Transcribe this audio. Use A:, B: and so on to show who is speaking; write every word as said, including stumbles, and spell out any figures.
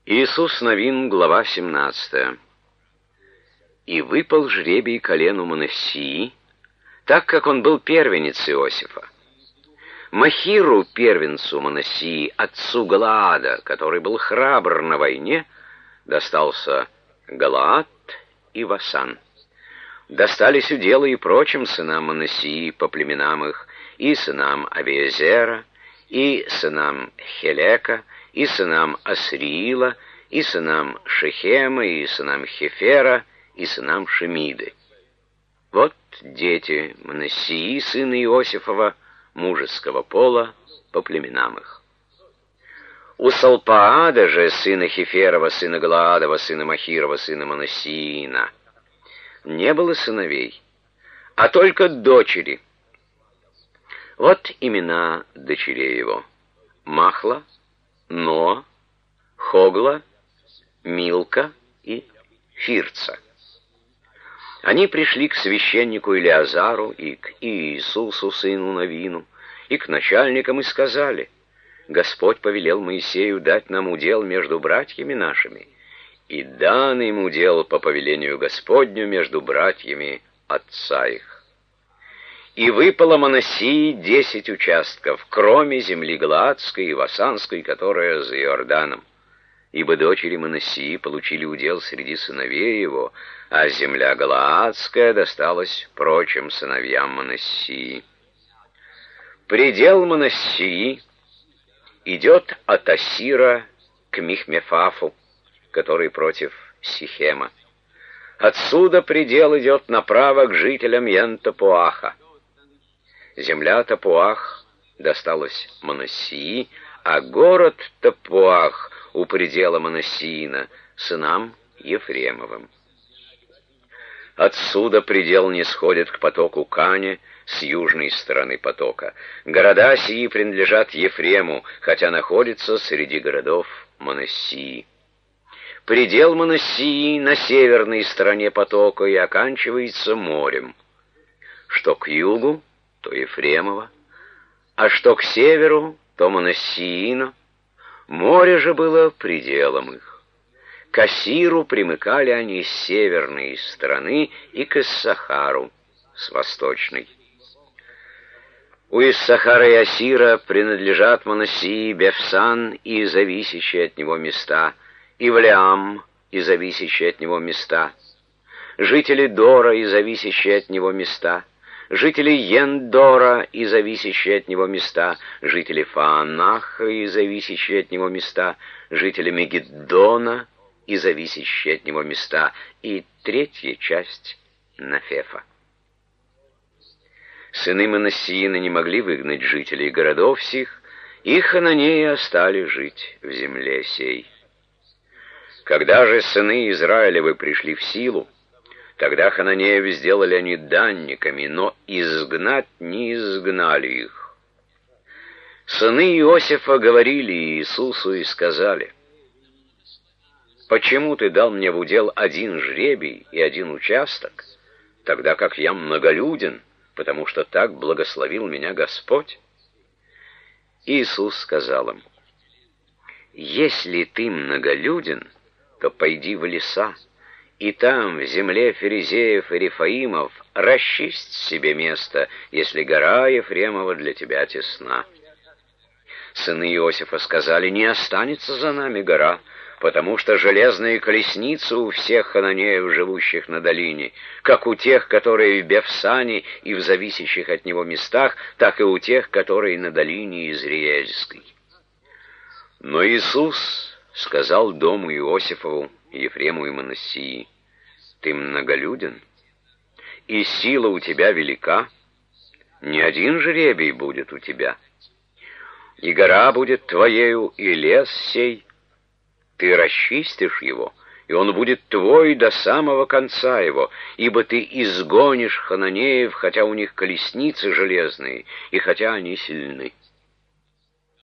A: Иисус Новин, глава семнадцатая. «И выпал жребий колену Манассии, так как он был первенец Иосифа. Махиру, первенцу Манассии, отцу Галаада, который был храбр на войне, достался Галаад и Васан. Достались уделы и прочим сынам Манассии по племенам их, и сынам Авиезера, и сынам Хелека, и сынам Асриила, и сынам Шехема, и сынам Хефера, и сынам Шемиды. Вот дети Манассии, сына Иосифова, мужеского пола, по племенам их. У Салпаада же, сына Хеферова, сына Галаадова, сына Махирова, сына Манассиина, не было сыновей, а только дочери. Вот имена дочерей его: Махла, Ноа, Хогла, Милка и Фирца. Они пришли к священнику Илиазару и к Иисусу, сыну Новину, и к начальникам и сказали: Господь повелел Моисею дать нам удел между братьями нашими, и дан им удел по повелению Господню между братьями отца их. И выпало Манассии десять участков, кроме земли Галаадской и Васанской, которая за Иорданом. Ибо дочери Манассии получили удел среди сыновей его, а земля Галаадская досталась прочим сыновьям Манассии. Предел Манассии идет от Асира к Михмефафу, который против Сихема. Отсюда предел идет направо к жителям Ен-Тапуаха. Земля Тапуах досталась Манассии, а город Тапуах у предела Манассиина сынам Ефремовым. Отсюда предел нисходит к потоку Кане с южной стороны потока. Города сии принадлежат Ефрему, хотя находятся среди городов Манассии. Предел Манассии на северной стороне потока и оканчивается морем. Что к югу, то Ефремово, а что к северу, то Манассиино. Море же было пределом их. К Асиру примыкали они с северной стороны и к Иссахару с восточной. У Иссахара и Асира принадлежат Манассии Бефсан и зависящие от него места, и Валеам и зависящие от него места, жители Дора и зависящие от него места, жители Ен-Дора и зависящие от него места, жители Фаанаха и зависящие от него места, жители Мегиддона и зависящие от него места, и третья часть Нафефа. Сыны Манассиина не могли выгнать жителей городов сих, и хананеи остали жить в земле сей. Когда же сыны Израилевы пришли в силу, тогда хананеев сделали они данниками, но изгнать не изгнали их. Сыны Иосифа говорили Иисусу и сказали: «Почему ты дал мне в удел один жребий и один участок, тогда как я многолюден, потому что так благословил меня Господь?» Иисус сказал им: «Если ты многолюден, то пойди в леса, и там, в земле Ферезеев и Рефаимов, расчисть себе место, если гора Ефремова для тебя тесна». Сыны Иосифа сказали: «Не останется за нами гора, потому что железные колесницы у всех хананеев, живущих на долине, как у тех, которые в Бефсане и в зависящих от него местах, так и у тех, которые на долине Изриэльской». Но Иисус сказал дому Иосифову, Ефрему и Манассии: «Ты многолюден, и сила у тебя велика, не один жребий будет у тебя, и гора будет твоею, и лес сей. Ты расчистишь его, и он будет твой до самого конца его, ибо ты изгонишь хананеев, хотя у них колесницы железные, и хотя они сильны».